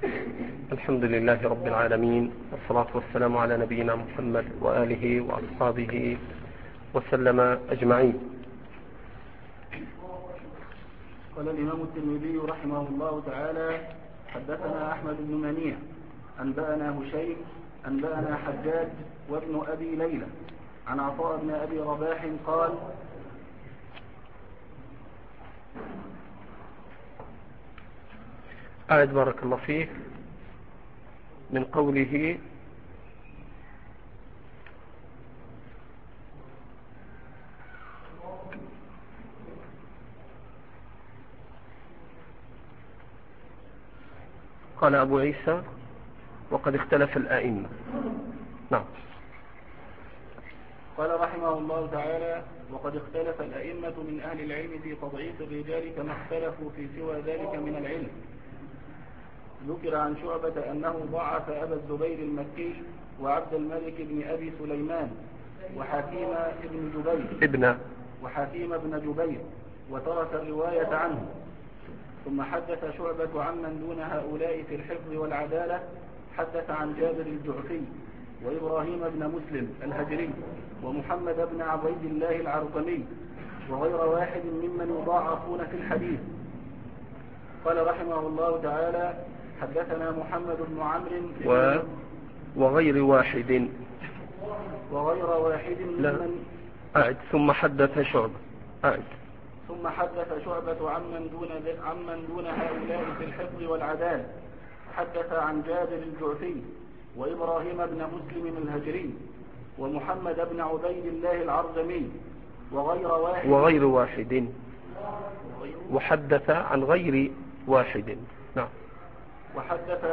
الحمد لله رب العالمين، والصلاة والسلام على نبينا محمد وآله وأصحابه وسلم أجمعين. قال الإمام الترمذي رحمه الله تعالى: حدثنا أحمد بن منيع أنبأنا هشيم أنبأنا حجاج وابن أبي ليلى عن عطاء بن أبي رباح قال: أعد بارك الله فيك من قوله: قال أبو عيسى: وقد اختلف الآئمة. نعم. قال رحمه الله تعالى: وقد اختلف الأئمة من أهل العلم في تضعيف الرجال كما اختلفوا في سوى ذلك من العلم. ذكر عن شعبة أنه ضعف أبا الزبير المكي وعبد الملك بن أبي سليمان وحكيم بن جبير وترك الرواية عنه. ثم حدث شعبة عمن دون هؤلاء في الحفظ والعدالة. حدث عن جابر الجعفي وإبراهيم بن مسلم الهجري ومحمد بن عبيد الله العرقمي وغير واحد ممن يضاعفون في الحديث. قال رحمه الله تعالى: حدثنا محمد بن عمرو وغير واحد ممن أعد. ثم حدث شعبة عمن دون هؤلاء في الحفظ والعدالة. حدث عن جابر الجعفي وإبراهيم بن مسلم الهجري ومحمد بن عبيد الله العرقمي وغير واحد وحدث عن غير واحد. نعم. وحدث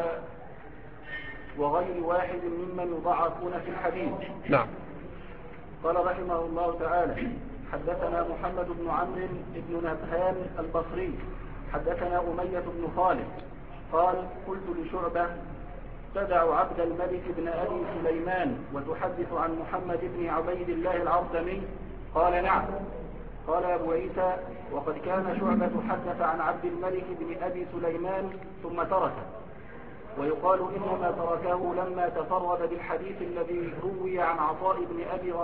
وغير واحد ممن يضعفون في الحديث. نعم. قال رحمه الله تعالى: حدثنا محمد بن عمرو بن نبهان البصري حدثنا أمية بن خالد قال: قلت لشعبة: تدع عبد الملك بن أبي سليمان وتحدث عن محمد بن عبيد الله العرقمي؟ قال: نعم. قال أبو عيسى: وقد كان شعبة حدث عن عبد الملك بن أبي سليمان ثم تركه، ويقال إنما تركه لما تفرد بالحديث الذي روي عن عطاء بن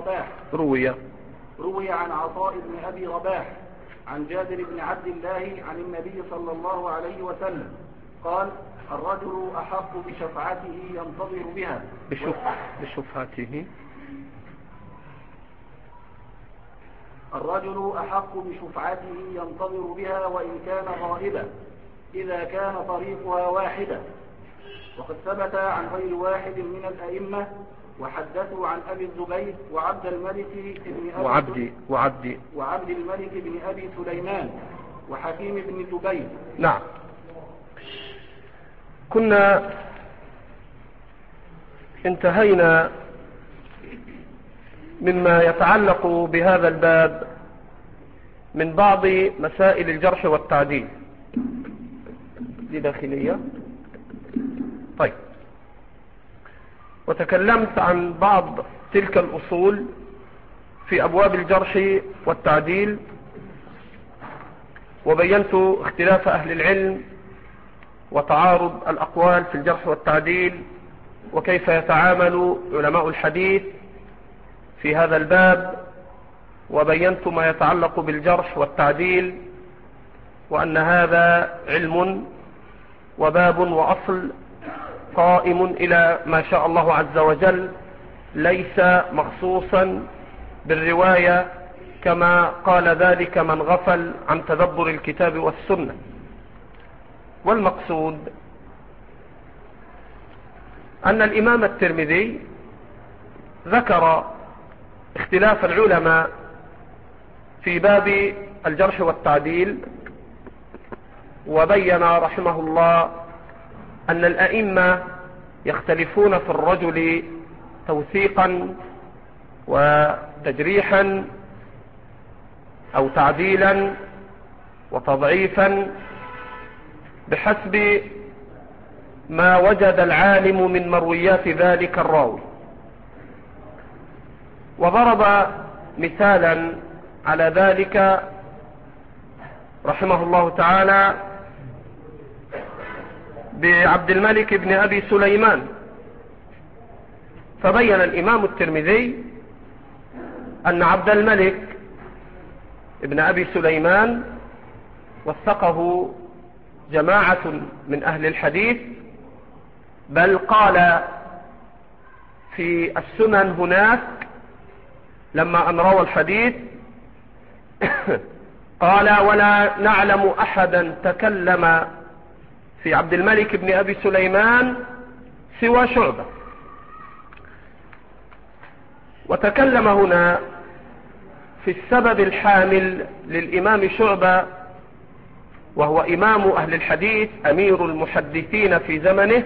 أبي رباح عن جابر بن عبد الله عن النبي صلى الله عليه وسلم قال: الرجل أحق بشفعته ينتظر بها الرجل أحق بشفعته ينتظر بها وإن كان غائبا إذا كان طريقها واحدة. وقد ثبت عن غير واحد من الأئمة وحدثوا عن أبي الزبير وعبد الملك بن أبي سليمان وحكيم بن جبير. نعم. كنا انتهينا مما يتعلق بهذا الباب من بعض مسائل الجرح والتعديل. دي داخلية. طيب. وتكلمت عن بعض تلك الأصول في أبواب الجرح والتعديل، وبينت اختلاف أهل العلم وتعارض الأقوال في الجرح والتعديل، وكيف يتعامل علماء الحديث في هذا الباب، وبينت ما يتعلق بالجرح والتعديل، وأن هذا علم وباب وأصل قائم إلى ما شاء الله عز وجل، ليس مخصوصا بالرواية كما قال ذلك من غفل عن تدبر الكتاب والسنة. والمقصود أن الإمام الترمذي ذكر اختلاف العلماء في باب الجرح والتعديل، وبين رحمه الله أن الأئمة يختلفون في الرجل توثيقا وتجريحا أو تعديلا وتضعيفا بحسب ما وجد العالم من مرويات ذلك الراوي. وضرب مثالا على ذلك رحمه الله تعالى بعبد الملك بن أبي سليمان، فبين الإمام الترمذي أن عبد الملك ابن أبي سليمان وثقه جماعة من أهل الحديث، بل قال في السنن هناك لما أن روى الحديث قال: ولا نعلم أحدا تكلم في عبد الملك بن أبي سليمان سوى شعبة. وتكلم هنا في السبب الحامل للإمام شعبة، وهو إمام أهل الحديث أمير المحدثين في زمنه.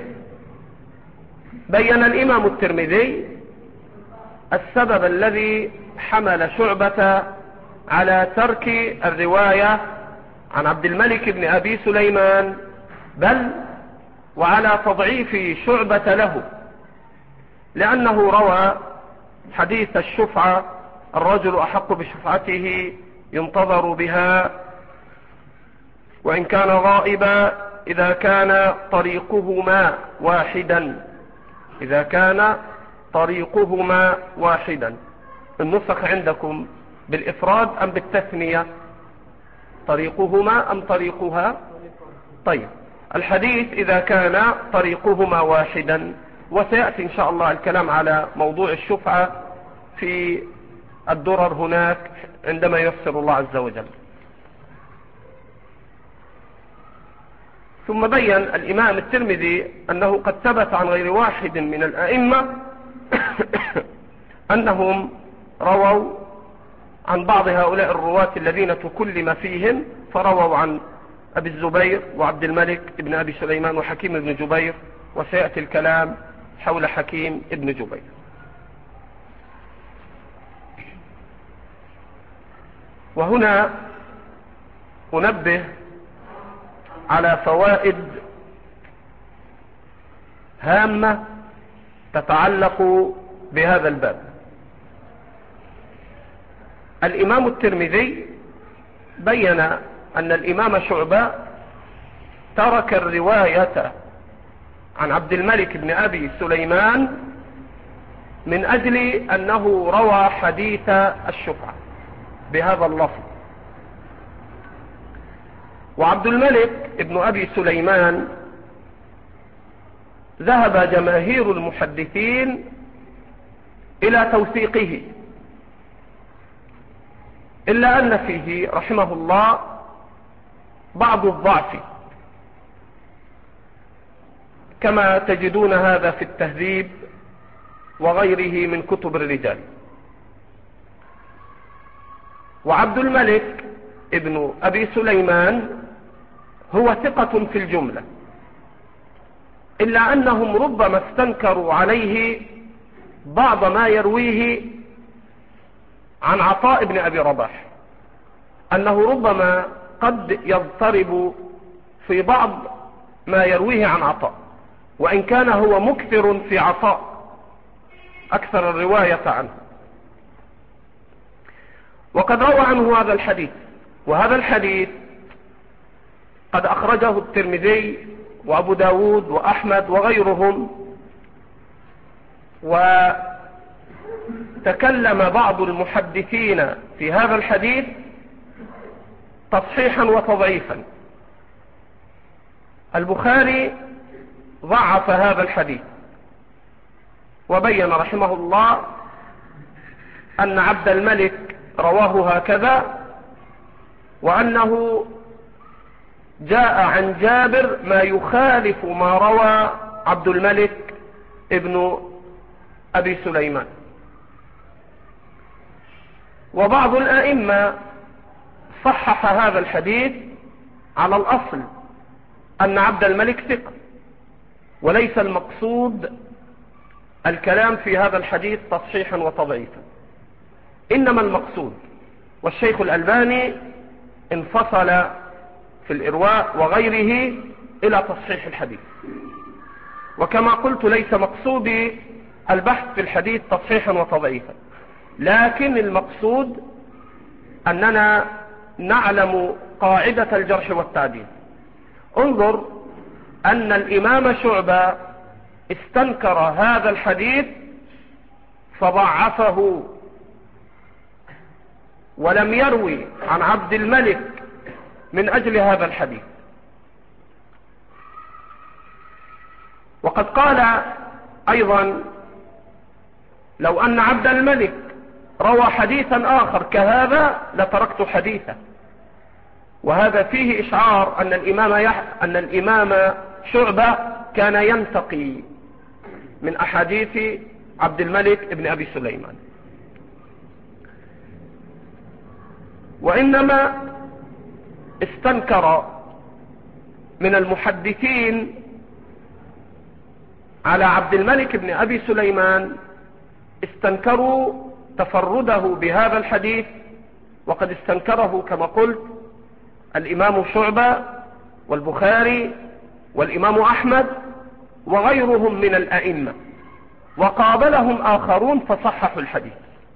بين الإمام الترمذي السبب الذي حمل شعبة على ترك الرواية عن عبد الملك بن أبي سليمان، بل وعلى تضعيف شعبة له، لأنه روى حديث الشفعة: الرجل أحق بشفعته ينتظر بها وإن كان غائبا إذا كان طريقهما واحدا. إذا كان طريقهما واحدا. النسخ عندكم بالإفراد أم بالتثنية؟ طريقهما أم طريقها؟ طيب، الحديث إذا كان طريقهما واحدا. وسيأتي إن شاء الله الكلام على موضوع الشفعة في الدرر هناك عندما ييسر الله عز وجل. ثم بين الإمام الترمذي أنه قد ثبت عن غير واحد من الأئمة أنهم رووا عن بعض هؤلاء الرواة الذين تكلم فيهم، فرووا عن أبي الزبير وعبد الملك ابن أبي سليمان وحكيم ابن جبير، وسيأتي الكلام حول حكيم ابن جبير. وهنا أنبه على فوائد هامة تتعلق بهذا الباب. الإمام الترمذي بين أن الإمام شعبة ترك الرواية عن عبد الملك بن أبي سليمان من أجل أنه روى حديث الشفعة بهذا اللفظ. وعبد الملك ابن أبي سليمان ذهب جماهير المحدثين إلى توثيقه، إلا أن فيه رحمه الله بعض الضعف، كما تجدون هذا في التهذيب وغيره من كتب الرجال. وعبد الملك ابن أبي سليمان هو ثقة في الجملة، إلا أنهم ربما استنكروا عليه بعض ما يرويه عن عطاء بن أبي رباح، أنه ربما قد يضطرب في بعض ما يرويه عن عطاء، وإن كان هو مكثر في عطاء أكثر الرواية عنه. وقد روى عنه هذا الحديث، وهذا الحديث قد أخرجه الترمذي وأبو داود وأحمد وغيرهم. وتكلم بعض المحدثين في هذا الحديث تصحيحا وتضعيفا. البخاري ضعف هذا الحديث وبين رحمه الله أن عبد الملك رواه هكذا، وأنه جاء عن جابر ما يخالف ما روى عبد الملك ابن أبي سليمان. وبعض الأئمة صحح هذا الحديث على الأصل أن عبد الملك ثقة، وليس المقصود الكلام في هذا الحديث تصحيحا وتضعيفا، إنما المقصود، والشيخ الألباني انفصل في الإرواء وغيره إلى تصحيح الحديث. وكما قلت ليس مقصودي البحث في الحديث تصحيحا وتضعيفا، لكن المقصود أننا نعلم قاعدة الجرح والتعديل. انظر أن الإمام شعبة استنكر هذا الحديث فضعفه، ولم يروي عن عبد الملك من أجل هذا الحديث. وقد قال أيضا: لو أن عبد الملك روى حديثا آخر كهذا لتركت حديثه. وهذا فيه إشعار أن الإمام شعبة كان ينتقي من أحاديث عبد الملك بن أبي سليمان، وإنما استنكر من المحدثين على عبد الملك بن أبي سليمان، استنكروا تفرده بهذا الحديث، وقد استنكره كما قلت الإمام شعبة والبخاري والإمام أحمد وغيرهم من الأئمة، وقابلهم آخرون فصححوا الحديث.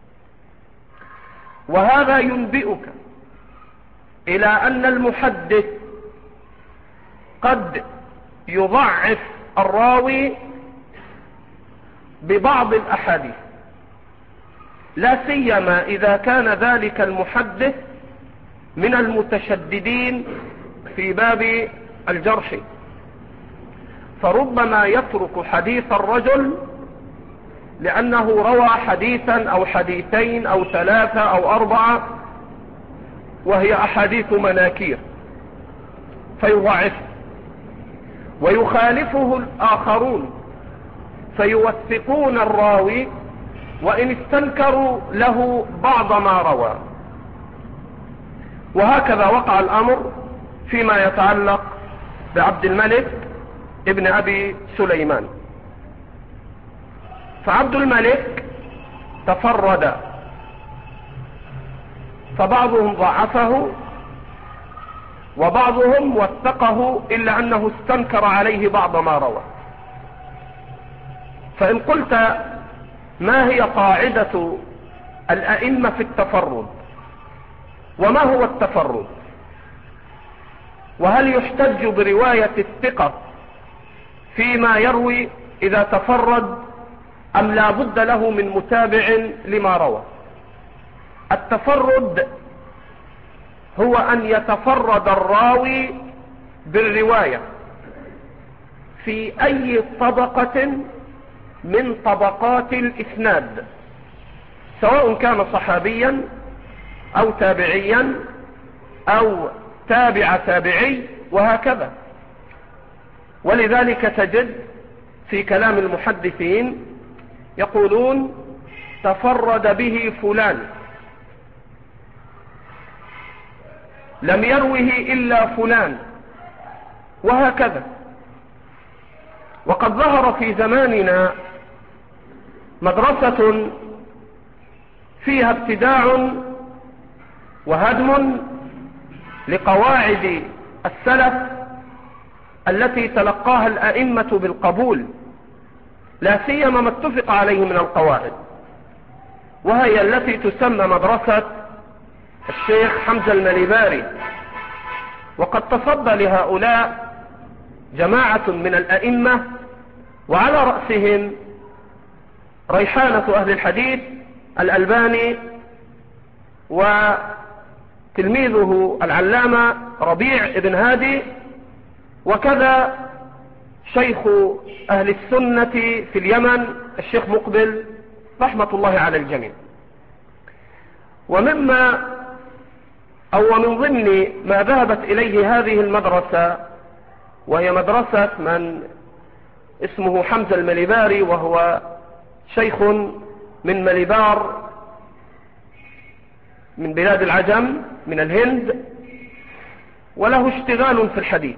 وهذا ينبئك إلى أن المحدث قد يضعف الراوي ببعض الأحاديث، لا سيما إذا كان ذلك المحدث من المتشددين في باب الجرح، فربما يترك حديث الرجل لأنه روى حديثا أو حديثين أو ثلاثة أو أربعة وهي أحاديث مناكير فيضعف، ويخالفه الآخرون فيوثقون الراوي وإن استنكروا له بعض ما روى. وهكذا وقع الأمر فيما يتعلق بعبد الملك ابن أبي سليمان. فعبد الملك تفرد، فبعضهم ضعفه وبعضهم وثقه، إلا أنه استنكر عليه بعض ما روى. فإن قلت ما هي قاعدة الأئمة في التفرد، وما هو التفرد، وهل يحتج برواية الثقة فيما يروي إذا تفرد أم لا بد له من متابع لما روى؟ التفرد هو أن يتفرد الراوي بالرواية في أي طبقة من طبقات الإسناد، سواء كان صحابيا أو تابعيا أو تابع تابعي وهكذا. ولذلك تجد في كلام المحدثين يقولون تفرد به فلان، لم يروه إلا فلان، وهكذا. وقد ظهر في زماننا مدرسة فيها ابتداع وهدم لقواعد السلف التي تلقاها الأئمة بالقبول، لا سيما ما اتفق عليه من القواعد، وهي التي تسمى مدرسة الشيخ حمزة المليباري. وقد تصدى لهؤلاء جماعة من الأئمة، وعلى رأسهم ريحانة أهل الحديث الألباني وتلميذه العلامة ربيع بن هادي، وكذا شيخ أهل السنة في اليمن الشيخ مقبل رحمة الله على الجميع. ومن ضمن ما ذهبت إليه هذه المدرسة، وهي مدرسة من اسمه حمزة المليباري، وهو شيخ من مليبار من بلاد العجم من الهند، وله اشتغال في الحديث،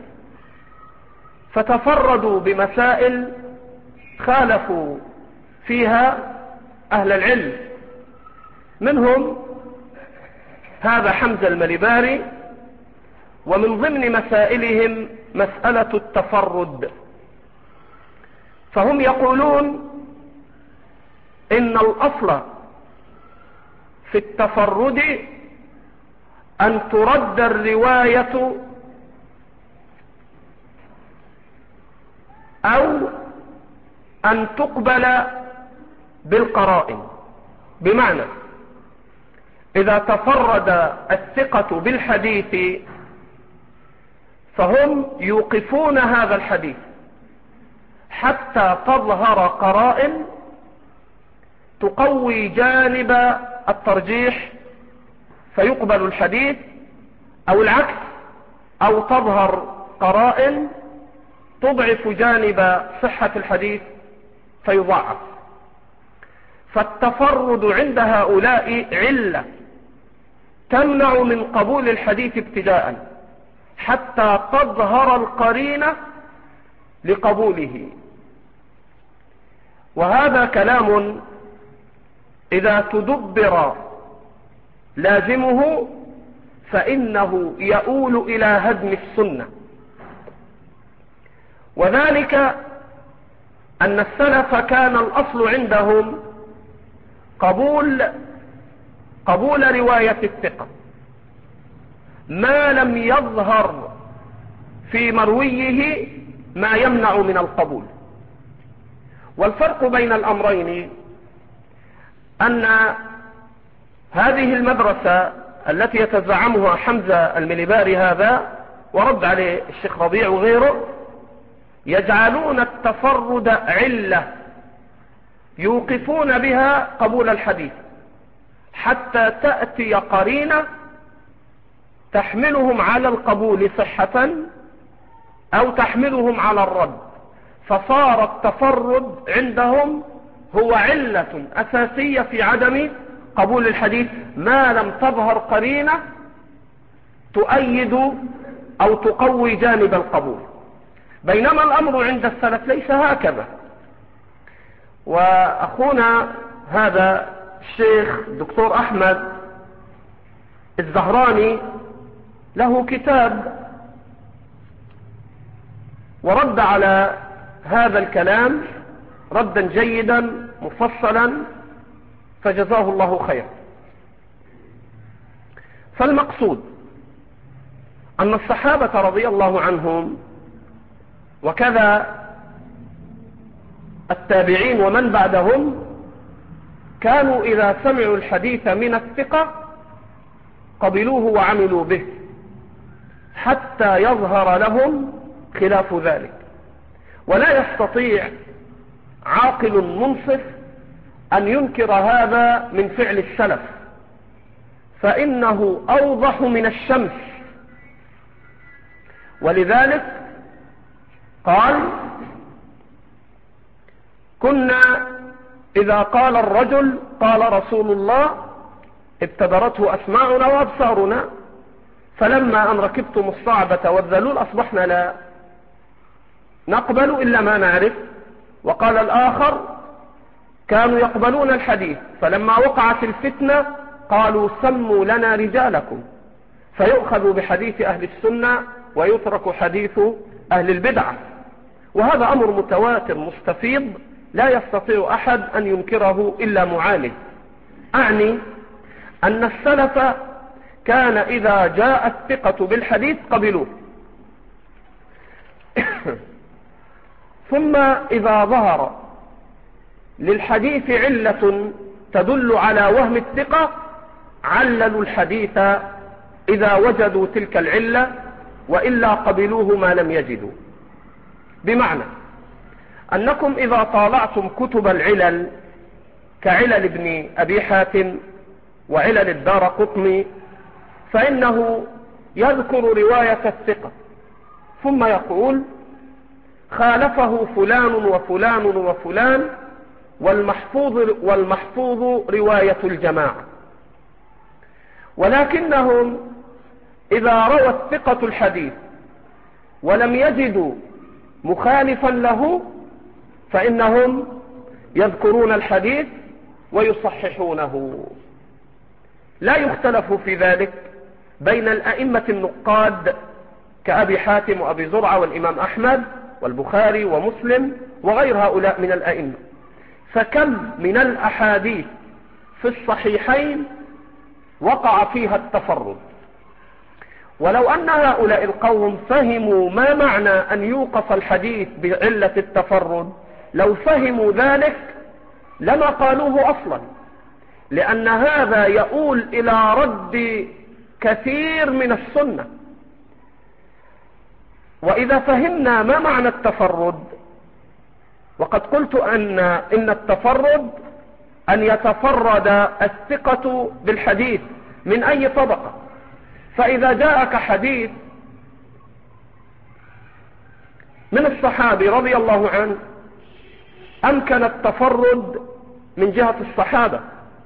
فتفردوا بمسائل خالفوا فيها أهل العلم، منهم هذا حمزة المليباري. ومن ضمن مسائلهم مسألة التفرد، فهم يقولون إن الأصل في التفرد أن ترد الرواية أو أن تقبل بالقرائن. بمعنى إذا تفرد الثقة بالحديث فهم يوقفون هذا الحديث حتى تظهر قرائن تقوي جانب الترجيح فيقبل الحديث، أو العكس، أو تظهر قرائن تضعف جانب صحة الحديث فيضعف. فالتفرد عند هؤلاء علة تمنع من قبول الحديث ابتداء حتى تظهر القرينة لقبوله. وهذا كلام إذا تدبر لازمه فإنه يؤول إلى هدم السنة. وذلك أن السلف كان الأصل عندهم قبول رواية الثقة ما لم يظهر في مرويه ما يمنع من القبول. والفرق بين الأمرين أن هذه المدرسة التي يتزعمها حمزة المليباري هذا ورد عليه الشيخ ربيع وغيره يجعلون التفرد علة يوقفون بها قبول الحديث حتى تأتي قرينة تحملهم على القبول صحة أو تحملهم على الرد، فصار التفرد عندهم هو علة أساسية في عدم قبول الحديث ما لم تظهر قرينة تؤيد أو تقوي جانب القبول. بينما الأمر عند السلف ليس هكذا. وأخونا هذا الشيخ الدكتور أحمد الزهراني له كتاب ورد على هذا الكلام ردا جيدا مفصلا فجزاه الله خير. فالمقصود أن الصحابة رضي الله عنهم وكذا التابعين ومن بعدهم كانوا إذا سمعوا الحديث من الثقة قبلوه وعملوا به حتى يظهر لهم خلاف ذلك. ولا يستطيع عاقل منصف أن ينكر هذا من فعل السلف فإنه أوضح من الشمس. ولذلك قال كنا إذا قال الرجل قال رسول الله ابتدرته أسماعنا وأبصارنا، فلما أن ركبتم الصعبة والذلول أصبحنا لا نقبل إلا ما نعرف. وقال الآخر كانوا يقبلون الحديث فلما وقعت الفتنة قالوا سموا لنا رجالكم، فيؤخذ بحديث أهل السنة ويترك حديث أهل البدعة. وهذا أمر متواتر مستفيض لا يستطيع أحد أن ينكره إلا معاند. أعني أن السلف كان إذا جاء الثقة بالحديث قبلوه ثم إذا ظهر للحديث علة تدل على وهم الثقة عللوا الحديث إذا وجدوا تلك العلة وإلا قبلوه ما لم يجدوا. بمعنى أنكم إذا طالعتم كتب العلل كعلل ابن أبي حاتم وعلل الدارقطني فإنه يذكر رواية الثقة ثم يقول خالفه فلان وفلان وفلان والمحفوظ رواية الجماعة. ولكنهم إذا روى الثقة الحديث ولم يجدوا مخالفا له فإنهم يذكرون الحديث ويصححونه. لا يختلف في ذلك بين الأئمة النقاد كأبي حاتم وأبي زرعة والإمام أحمد والبخاري ومسلم وغير هؤلاء من الأئمة. فكم من الأحاديث في الصحيحين وقع فيها التفرد، ولو أن هؤلاء القوم فهموا ما معنى أن يوقف الحديث بعلة التفرد، لو فهموا ذلك لما قالوه أصلا، لأن هذا يؤول إلى رد كثير من السنة. وإذا فهمنا ما معنى التفرد، وقد قلت إن التفرد أن يتفرد الثقة بالحديث من أي طبقة. فإذا جاءك حديث من الصحابي رضي الله عنه أمكن التفرد من جهة الصحابة،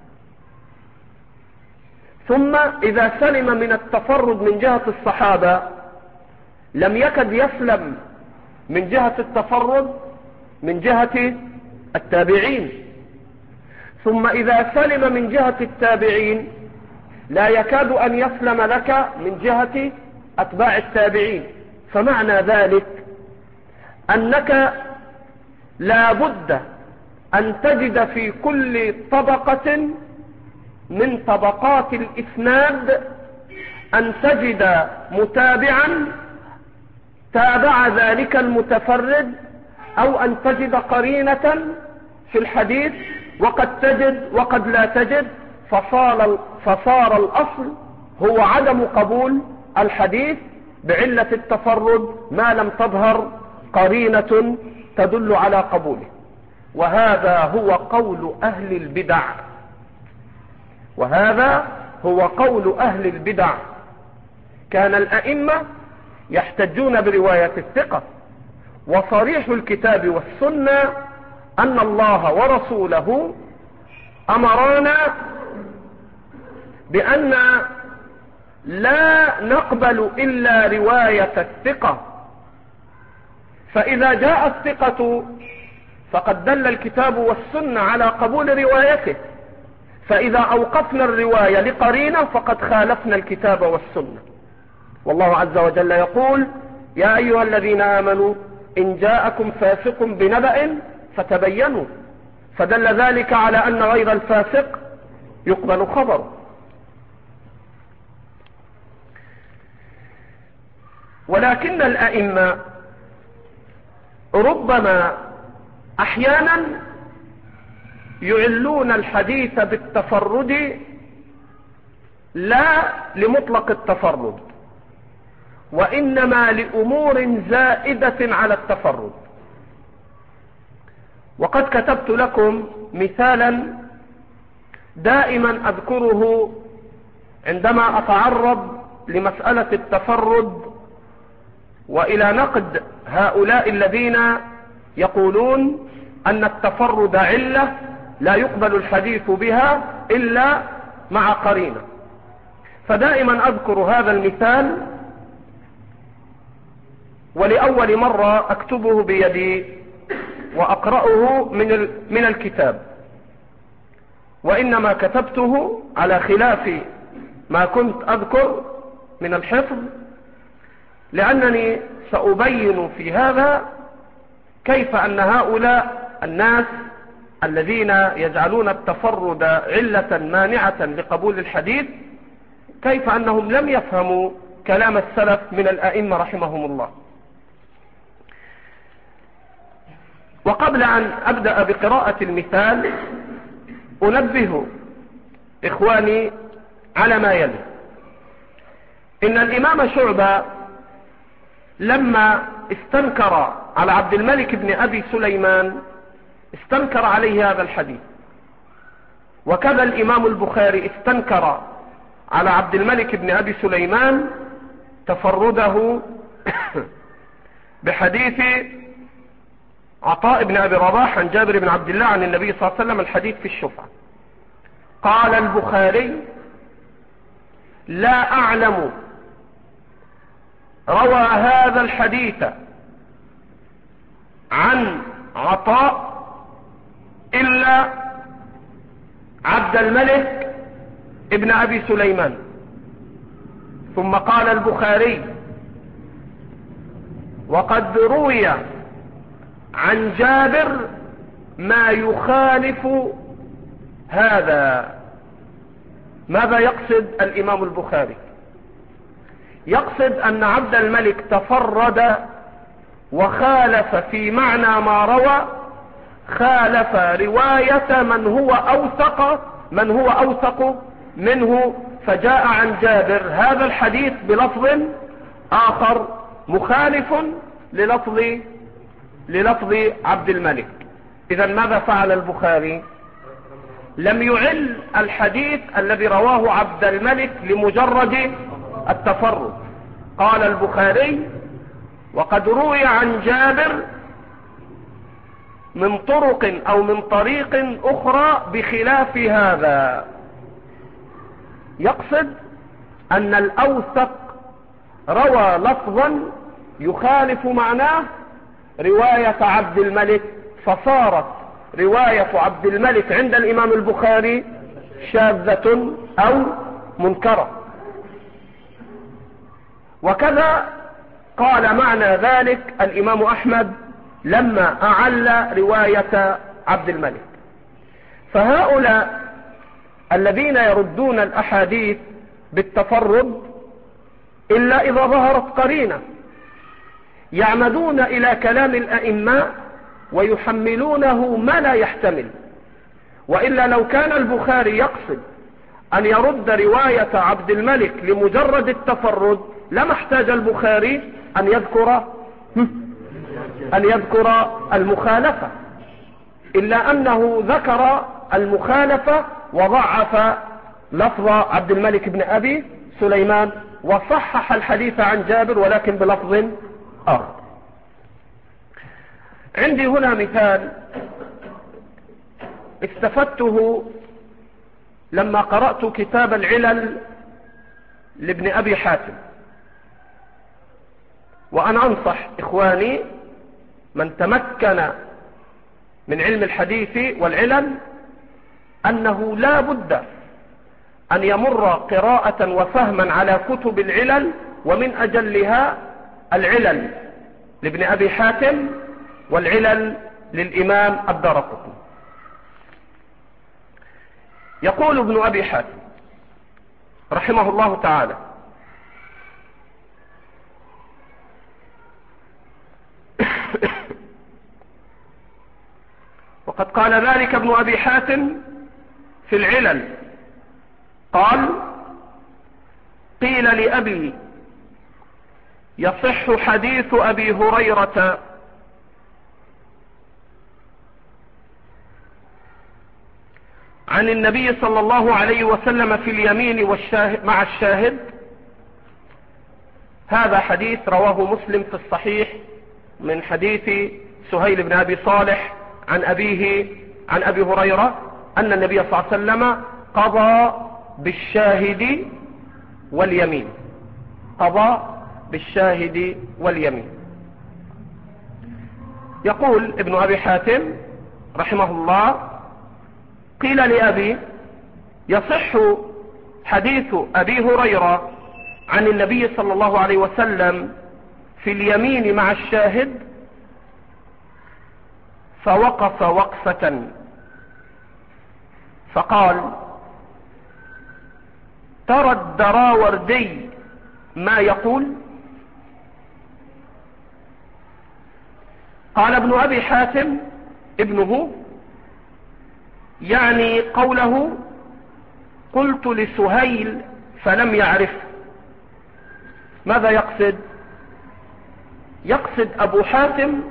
ثم إذا سلم من التفرد من جهة الصحابة لم يكد يسلم من جهة التفرد من جهة التابعين، ثم إذا سلم من جهة التابعين لا يكاد أن يسلم لك من جهة أتباع التابعين. فمعنى ذلك أنك لا بد أن تجد في كل طبقة من طبقات الإسناد أن تجد متابعا تابع ذلك المتفرد، أو أن تجد قرينة في الحديث، وقد تجد وقد لا تجد، فصار الأصل هو عدم قبول الحديث بعلة التفرد ما لم تظهر قرينة تدل على قبوله. وهذا هو قول أهل البدع، وهذا هو قول أهل البدع. كان الأئمة يحتجون برواية الثقة، وصريح الكتاب والسنة أن الله ورسوله أمرنا بأن لا نقبل إلا رواية الثقة. فإذا جاء الثقة فقد دل الكتاب والسنة على قبول روايته، فإذا أوقفنا الرواية لقرينة فقد خالفنا الكتاب والسنة. والله عز وجل يقول: يا أيها الذين آمنوا إن جاءكم فاسق بنبأ فتبينوا، فدل ذلك على أن غير الفاسق يقبل خبره. ولكن الأئمة ربما أحيانا يعلون الحديث بالتفرد لا لمطلق التفرد، وإنما لأمور زائدة على التفرد. وقد كتبت لكم مثالا دائما أذكره عندما أتعرض لمسألة التفرد وإلى نقد هؤلاء الذين يقولون أن التفرد علة لا يقبل الحديث بها إلا مع قرينة. فدائما أذكر هذا المثال، ولأول مرة أكتبه بيدي وأقرأه من الكتاب، وإنما كتبته على خلاف ما كنت أذكر من الحفظ، لأنني سأبين في هذا كيف أن هؤلاء الناس الذين يجعلون التفرد علة مانعة لقبول الحديث كيف أنهم لم يفهموا كلام السلف من الأئمة رحمهم الله. وقبل أن أبدأ بقراءة المثال أنبه إخواني على ما يلي. إن الإمام شعبة لما استنكر على عبد الملك بن أبي سليمان استنكر عليه هذا الحديث، وكذا الإمام البخاري استنكر على عبد الملك بن أبي سليمان تفرده بحديث عطاء بن أبي رباح عن جابر بن عبد الله عن النبي صلى الله عليه وسلم الحديث في الشفعة. قال البخاري: لا أعلم روى هذا الحديث عن عطاء إلا عبد الملك ابن أبي سليمان. ثم قال البخاري: وقد روي عن جابر ما يخالف هذا. ماذا يقصد الإمام البخاري؟ يقصد أن عبد الملك تفرد وخالف في معنى ما روى، خالف رواية من هو أوثق منه، فجاء عن جابر هذا الحديث بلفظ آخر مخالف للفظ عبد الملك. إذا ماذا فعل البخاري؟ لم يعل الحديث الذي رواه عبد الملك لمجرد التفرد. قال البخاري: وقد روي عن جابر من طرق أو من طريق أخرى بخلاف هذا. يقصد أن الأوثق روى لفظا يخالف معناه رواية عبد الملك، فصارت رواية عبد الملك عند الإمام البخاري شاذة أو منكرة. وكذا قال معنى ذلك الإمام أحمد لما أعل رواية عبد الملك. فهؤلاء الذين يردون الأحاديث بالتفرد إلا إذا ظهرت قرينة، يعمدون إلى كلام الأئمة ويحملونه ما لا يحتمل. وإلا لو كان البخاري يقصد أن يرد رواية عبد الملك لمجرد التفرد لما احتاج البخاري أن يذكر المخالفة، إلا أنه ذكر المخالفة وضعف لفظ عبد الملك بن أبي سليمان وصحح الحديث عن جابر ولكن بلفظ آخر. عندي هنا مثال استفدته لما قرأت كتاب العلل لابن أبي حاتم. وأنا أنصح إخواني من تمكن من علم الحديث والعلل أنه لا بد أن يمر قراءة وفهما على كتب العلل، ومن أجلها العلل لابن أبي حاتم والعلل للإمام الدارقطني. يقول ابن أبي حاتم رحمه الله تعالى: وقد قال ذلك ابن أبي حاتم في العلل، قال: قيل لأبي: يصح حديث أبي هريرة عن النبي صلى الله عليه وسلم في اليمين مع الشاهد؟ هذا حديث رواه مسلم في الصحيح من حديث سهيل بن أبي صالح عن أبيه عن أبي هريرة أن النبي صلى الله عليه وسلم قضى بالشاهد واليمين. قضى بالشاهد واليمين. يقول ابن أبي حاتم رحمه الله: قيل لأبي: يصح حديث أبي هريرة عن النبي صلى الله عليه وسلم في اليمين مع الشاهد؟ فوقف وقفة فقال: ترى الدراوردي ما يقول؟ قال ابن أبي حاتم ابنه يعني قوله: قلت لسهيل فلم يعرف. ماذا يقصد؟ يقصد أبو حاتم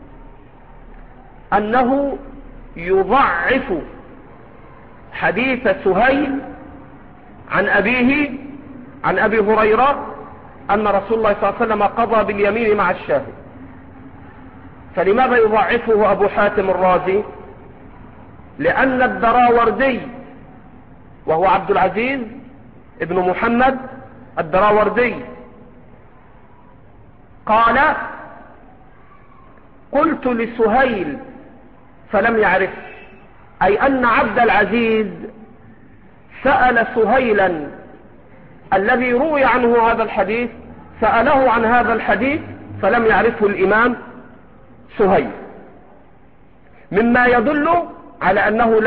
أنه يضعف حديث سهيل عن أبيه عن أبي هريرة أن رسول الله صلى الله عليه وسلم قضى باليمين مع الشاهد. فلماذا يضعفه أبو حاتم الرازي؟ لأن الدراوردي وهو عبد العزيز ابن محمد الدراوردي قال: قلت لسهيل فلم يعرف، أي أن عبد العزيز سأل سهيلا الذي روي عنه هذا الحديث، سأله عن هذا الحديث فلم يعرفه الإمام سهيل، مما يدل على أنه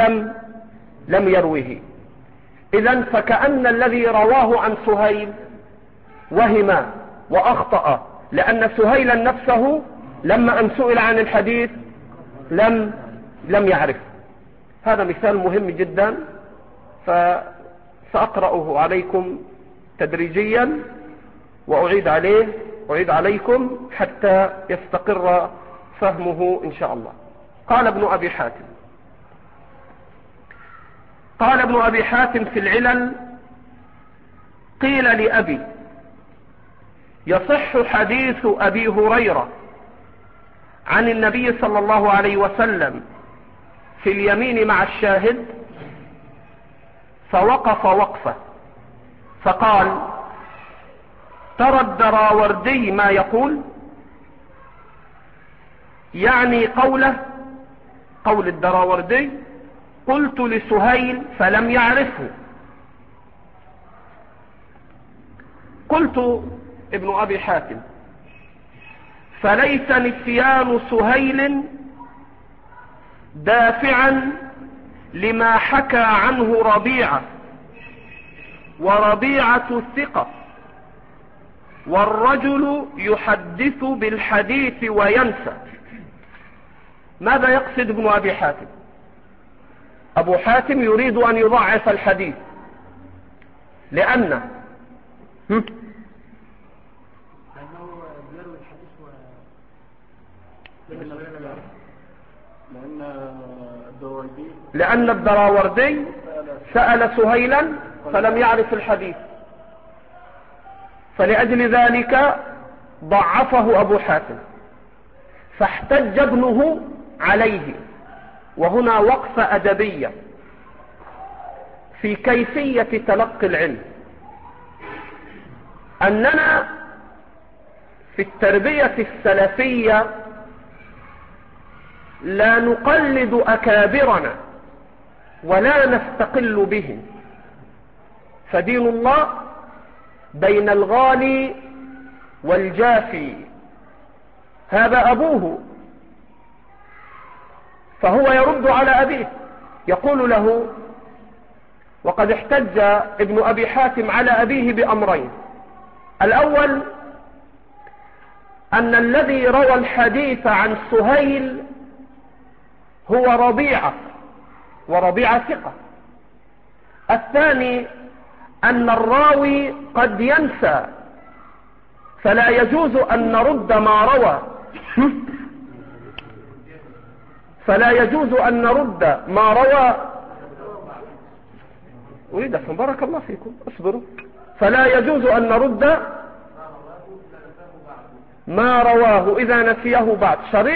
لم يروه. إذن فكأن الذي رواه عن سهيل وهم وأخطأ، لأن سهيلا نفسه لما أن سئل عن الحديث لم يعرف. هذا مثال مهم جدا، فسأقرأه عليكم تدريجيا وأعيد عليكم حتى يستقر فهمه إن شاء الله. قال ابن أبي حاتم في العلل: قيل لأبي: يصح حديث أبي هريرة عن النبي صلى الله عليه وسلم في اليمين مع الشاهد؟ فوقف وقفة فقال: ترى الدراوردي ما يقول؟ يعني قول الدراوردي: قلت لسهيل فلم يعرفه. قلت ابن أبي حاتم: فليس نسيان سهيل دافعا لما حكى عنه ربيعة، وربيعة ثقة، والرجل يحدث بالحديث وينسى. ماذا يقصد ابن أبي حاتم؟ أبو حاتم يريد أن يضعف الحديث، لأن الدراوردي سأل سهيلا فلم يعرف الحديث، فلأجل ذلك ضعفه أبو حاتم، فاحتج ابنه عليه. وهنا وقفة أدبية في كيفية تلقي العلم. أننا في التربية السلفية لا نقلد أكابرنا ولا نستقل بهم، فدين الله بين الغالي والجافي. هذا أبوه، فهو يرد على أبيه، يقول له: وقد احتج ابن أبي حاتم على أبيه بأمرين: الأول أن الذي روى الحديث عن سهيل هو ربيعة، وربيعة ثقة. الثاني أن الراوي قد ينسى، فلا يجوز أن نرد ما روى أريد أفهم، بارك الله فيكم، اصبروا. فلا يجوز أن نرد ما رواه إذا نسيه بعد،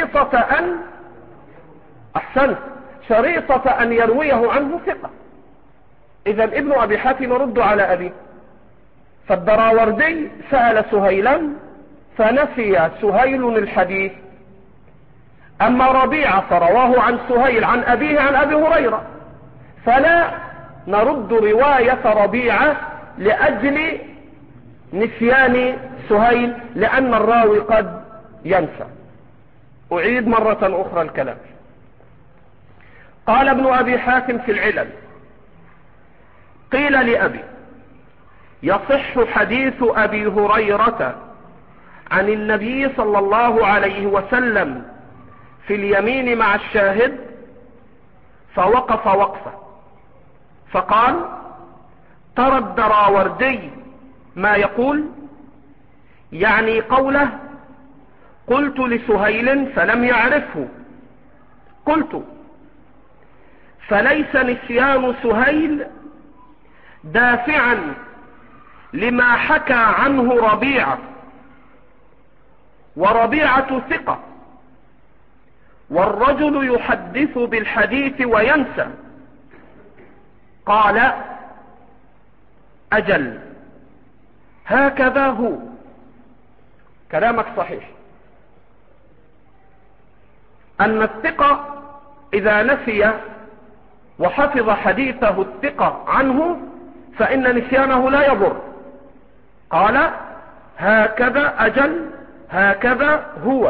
شريطة أن يرويه عنه ثقة. إذا ابن أبي حاتم يرد على أبيه. فالدراوردي سأل سهيلا فنسي سهيل الحديث، أما ربيعة فرواه عن سهيل عن أبيه عن أبي هريرة، فلا نرد رواية ربيعة لأجل نسيان سهيل، لأن الراوي قد ينسى. أعيد مرة أخرى الكلام. قال ابن أبي حاتم في العلل: قيل لأبي: يصح حديث أبي هريرة عن النبي صلى الله عليه وسلم في اليمين مع الشاهد؟ فوقف وقفة فقال: ترى الدراوردي ما يقول؟ يعني قوله: قلت لسهيل فلم يعرفه. قلت: فليس نسيان سهيل دافعا لما حكى عنه ربيعة، وربيعة ثقة، والرجل يحدث بالحديث وينسى. قال: أجل، هكذا هو. كلامك صحيح، أن الثقة إذا نسي وحفظ حديثه الثقة عنه فإن نسيانه لا يضر. قال: هكذا، أجل، هكذا هو.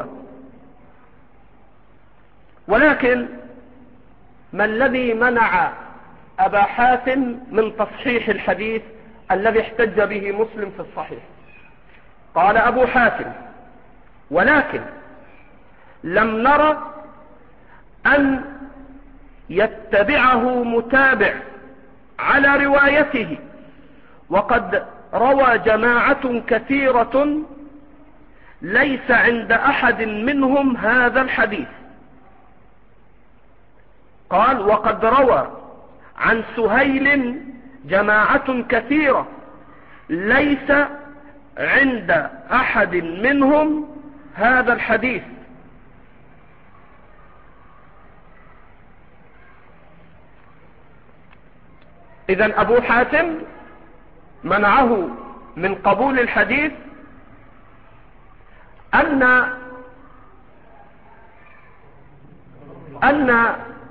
ولكن ما الذي منع أبا حاتم من تصحيح الحديث الذي احتج به مسلم في الصحيح؟ قال أبو حاتم: ولكن لم نرى أن يتبعه متابع على روايته، وقد روى جماعة كثيرة ليس عند أحد منهم هذا الحديث. قال: وقد روى عن سهيل جماعة كثيرة ليس عند أحد منهم هذا الحديث. إذن أبو حاتم منعه من قبول الحديث أن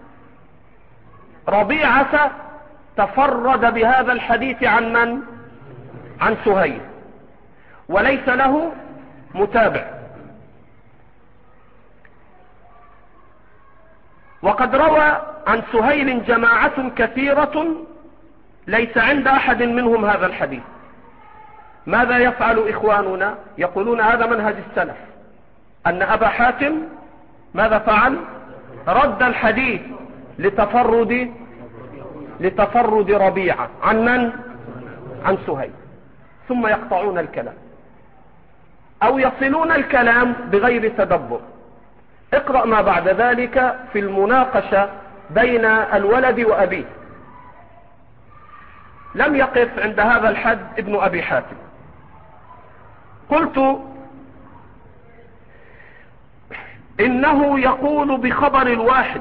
ربيعة تفرد بهذا الحديث عن من؟ عن سهيل، وليس له متابع. وقد روى عن سهيل جماعة كثيرة ليس عند أحد منهم هذا الحديث. ماذا يفعل إخواننا؟ يقولون هذا منهج السلف، أن أبا حاتم ماذا فعل؟ رد الحديث لتفرد ربيعة عن من؟ عن سهيل، ثم يقطعون الكلام أو يصلون الكلام بغير تدبر. اقرأ ما بعد ذلك في المناقشة بين الولد وأبيه. لم يقف عند هذا الحد ابن أبي حاتم. قلت: إنه يقول بخبر الواحد،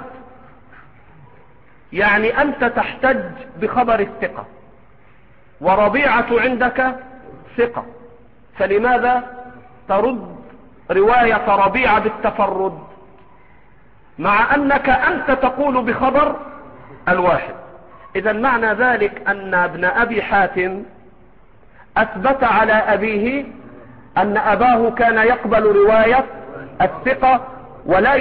يعني أنت تحتج بخبر الثقة، وربيعة عندك ثقة، فلماذا ترد رواية ربيعة بالتفرد مع أنك أنت تقول بخبر الواحد؟ إذا معنى ذلك أن ابن أبي حاتم أثبت على أبيه أن أباه كان يقبل رواية الثقة ولا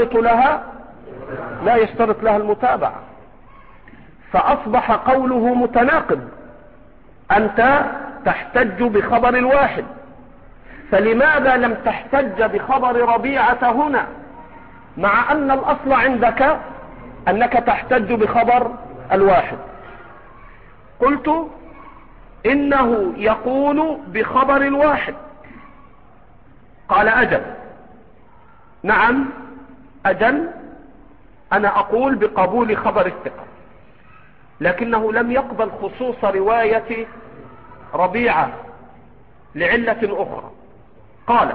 يشترط لها المتابعة، فأصبح قوله متناقض. أنت تحتج بخبر الواحد، فلماذا لم تحتج بخبر ربيعة هنا مع أن الأصل عندك أنك تحتج بخبر الواحد؟ قلت: إنه يقول بخبر الواحد. قال: أجل. نعم أجل، أنا أقول بقبول خبر الثقة، لكنه لم يقبل خصوص رواية ربيعة لعلة أخرى. قال: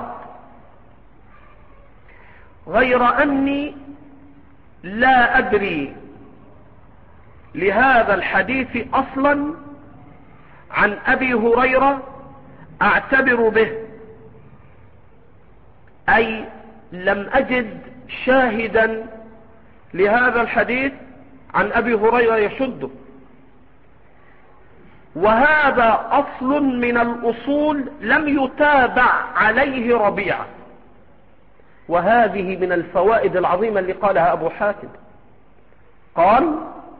غير أني لا أدري لهذا الحديث أصلا عن أبي هريرة أعتبر به، أي لم أجد شاهدا لهذا الحديث عن أبي هريرة يشده، وهذا أصل من الأصول لم يتابع عليه ربيعة. وهذه من الفوائد العظيمة اللي قالها أبو حاتم. قال: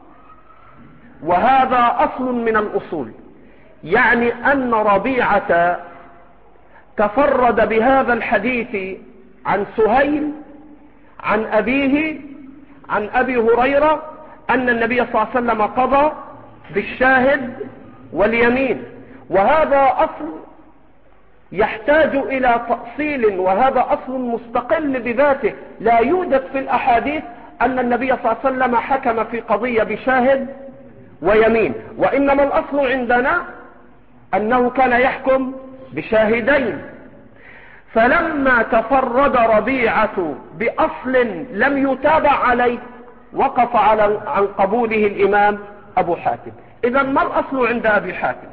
وهذا أصل من الأصول، يعني أن ربيعة تفرد بهذا الحديث عن سهيل عن أبيه عن أبي هريرة أن النبي صلى الله عليه وسلم قضى بالشاهد واليمين، وهذا أصل يحتاج إلى تأصيل، وهذا أصل مستقل بذاته. لا يوجد في الأحاديث أن النبي صلى الله عليه وسلم حكم في قضية بشاهد ويمين، وإنما الأصل عندنا أنه كان يحكم بشاهدين. فلما تفرد ربيعة بأصل لم يتابع عليه وقف عن قبوله الإمام أبو حاتم. إذا ما الأصل عند أبي حاتم؟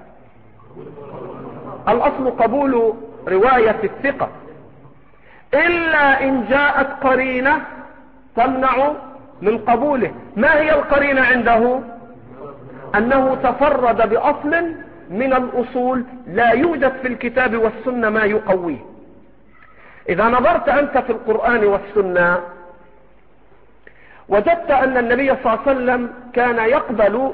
الأصل قبول رواية الثقة، إلا إن جاءت قرينة تمنع من قبوله. ما هي القرينة عنده؟ أنه تفرد بأصل من الأصول لا يوجد في الكتاب والسنة ما يقويه. إذا نظرت أنت في القرآن والسنة وجدت أن النبي صلى الله عليه وسلم كان يقبل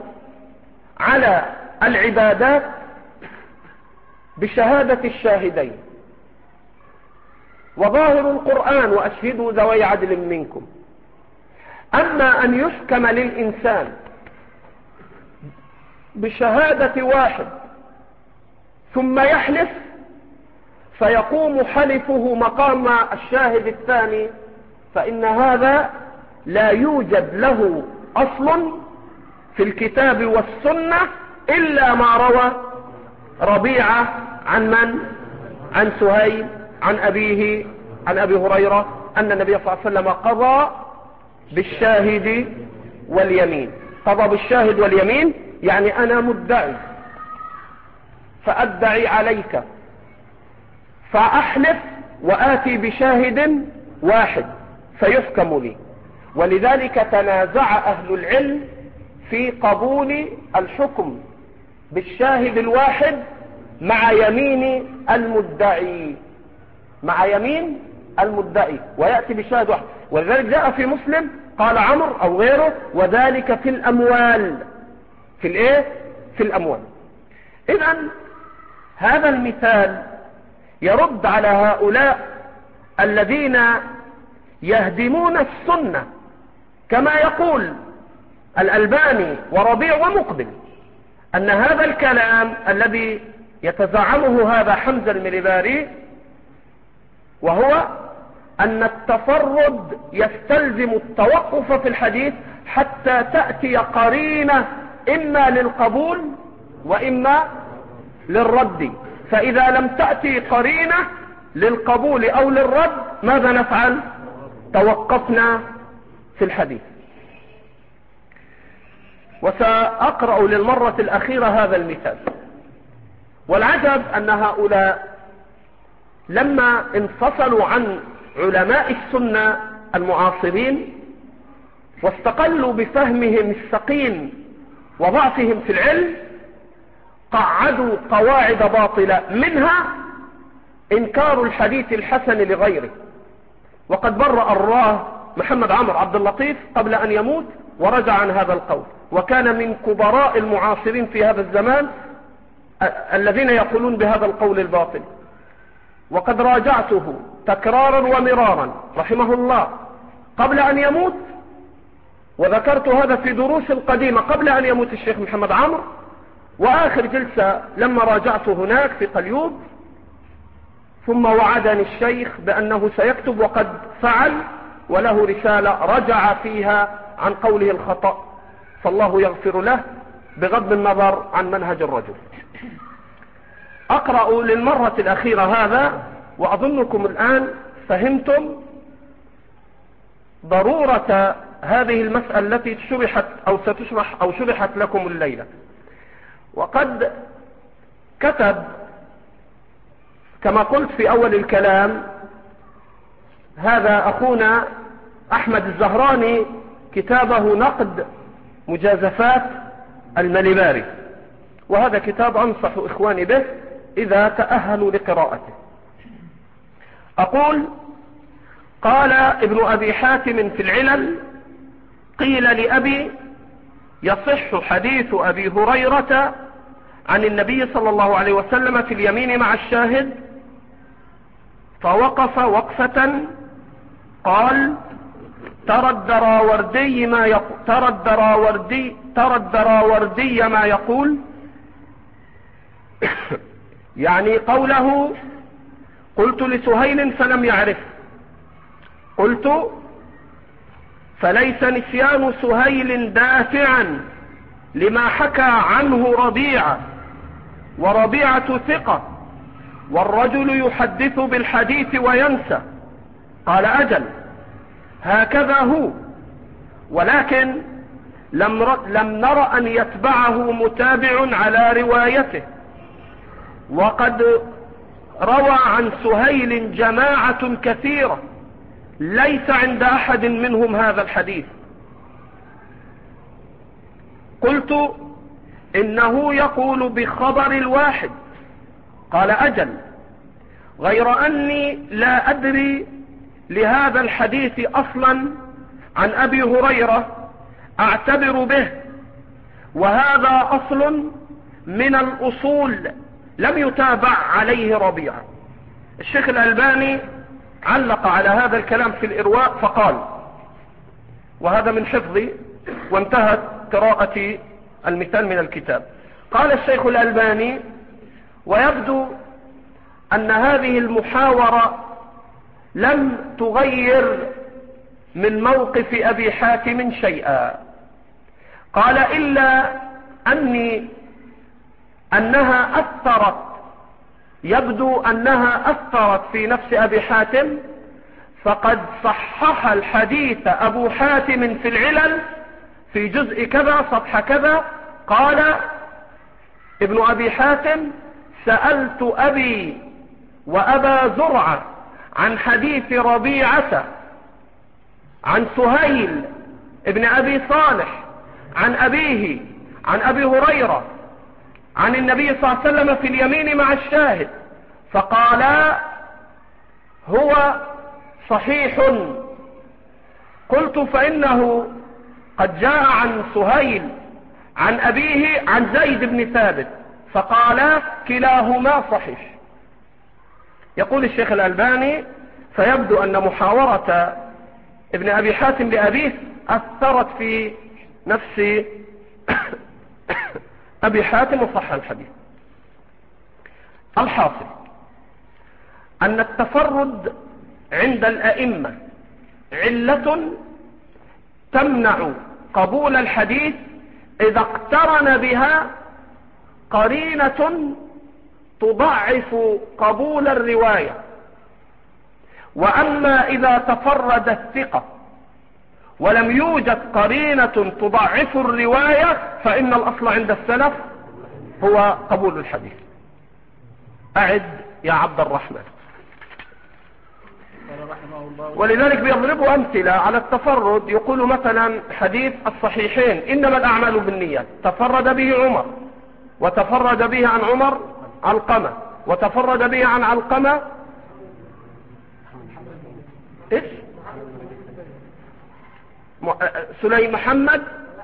على العبادات بشهادة الشاهدين، وظاهر القرآن وأشهدوا ذوي عدل منكم. أما أن يحكم للإنسان بشهادة واحد ثم يحلف فيقوم حلفه مقام الشاهد الثاني، فإن هذا لا يوجد له أصل في الكتاب والسنة إلا ما روى ربيعة عن من؟ عن سهيل عن أبيه عن أبي هريرة أن النبي صلى الله عليه وسلم قضى بالشاهد واليمين. قضى بالشاهد واليمين يعني أنا مدعي فأدعي عليك فأحلف وآتي بشاهد واحد فيحكم لي. ولذلك تنازع أهل العلم في قبول الحكم بالشاهد الواحد مع يمين المدعي، مع يمين المدعي ويأتي بشاهد واحد. ولذلك جاء في مسلم قال عمرو أو غيره وذلك في الأموال. في الايه؟ في الأموال. إذن هذا المثال يرد على هؤلاء الذين يهدمون السنة كما يقول الألباني وربيع ومقبل، أن هذا الكلام الذي يتزعمه هذا حمزة المليباري وهو أن التفرد يستلزم التوقف في الحديث حتى تأتي قرينة إما للقبول وإما للرد. فإذا لم تأتي قرينة للقبول أو للرد ماذا نفعل؟ توقفنا في الحديث. وسأقرأ للمرة الأخيرة هذا المثال. والعجب أن هؤلاء لما انفصلوا عن علماء السنة المعاصرين واستقلوا بفهمهم السقيم وضعفهم في العلم قعدوا قواعد باطلة، منها إنكار الحديث الحسن لغيره. وقد برأ الله محمد عمرو عبد اللطيف قبل أن يموت ورجع عن هذا القول، وكان من كبراء المعاصرين في هذا الزمان الذين يقولون بهذا القول الباطل. وقد راجعته تكرارا ومرارا رحمه الله قبل أن يموت، وذكرت هذا في دروس قديمة قبل أن يموت الشيخ محمد عمرو، وآخر جلسة لما راجعته هناك في قليوب. ثم وعدني الشيخ بأنه سيكتب وقد فعل، وله رسالة رجع فيها عن قوله الخطأ، فالله يغفر له بغض النظر عن منهج الرجل. أقرأ للمرة الأخيرة هذا، وأظنكم الآن فهمتم ضرورة هذه المسألة التي شرحت أو ستشرح أو شرحت لكم الليلة. وقد كتب كما قلت في أول الكلام هذا أخونا أحمد الزهراني كتابه نقد مجازفات المليباري، وهذا كتاب أنصح إخواني به إذا تأهلوا لقراءته. أقول: قال ابن أبي حاتم في العلل: قيل لأبي: يصح حديث أبي هريرة عن النبي صلى الله عليه وسلم في اليمين مع الشاهد؟ فوقف وقفة قال: ترى الدراوردي ما يقول يعني قوله: قلت لسهيل فلم يعرف. قلت: فليس نسيان سهيل دافعا لما حكى عنه ربيعة، وربيعة ثقة، والرجل يحدث بالحديث وينسى. قال: أجل، هكذا هو، ولكن لم نر أن يتبعه متابع على روايته، وقد روى عن سهيل جماعة كثيرة ليس عند أحد منهم هذا الحديث. قلت: إنه يقول بخبر الواحد. قال: أجل، غير أني لا أدري لهذا الحديث أصلا عن أبي هريرة أعتبر به، وهذا أصل من الأصول لم يتابع عليه ربيعة. الشيخ الألباني علق على هذا الكلام في الإرواء فقال، وهذا من حفظي وانتهت قراءة المثال من الكتاب، قال الشيخ الألباني: ويبدو أن هذه المحاورة لم تغير من موقف أبي حاتم شيئا. قال: إلا أنها أثرت، يبدو أنها أثرت في نفس أبي حاتم، فقد صحح الحديث أبو حاتم في العلل في جزء كذا صفحة كذا. قال ابن أبي حاتم: سألت أبي وأبا زرعة عن حديث ربيعة عن سهيل ابن أبي صالح عن أبيه عن أبي هريرة عن النبي صلى الله عليه وسلم في اليمين مع الشاهد، فقال: هو صحيح. قلت: فإنه قد جاء عن سهيل عن أبيه عن زيد بن ثابت، فقال: كلاهما صحيح. يقول الشيخ الألباني: فيبدو أن محاورة ابن أبي حاتم لأبيه أثرت في نفس أبي حاتم وصح الحديث. الحاصل أن التفرد عند الأئمة علة تمنع قبول الحديث إذا اقترن بها قرينة تضعف قبول الرواية. وأما إذا تفرد الثقة ولم يوجد قرينة تضعف الرواية فإن الأصل عند السلف هو قبول الحديث. أعد يا عبد الرحمن. ولذلك بيضربوا أمثلة على التفرد، يقول مثلا حديث الصحيحين: إنما الأعمال بالنيات، تفرد به عمر، وتفرد به عن عمر علقمة، وتفرد به عن علقمة إيش؟ سليم محمد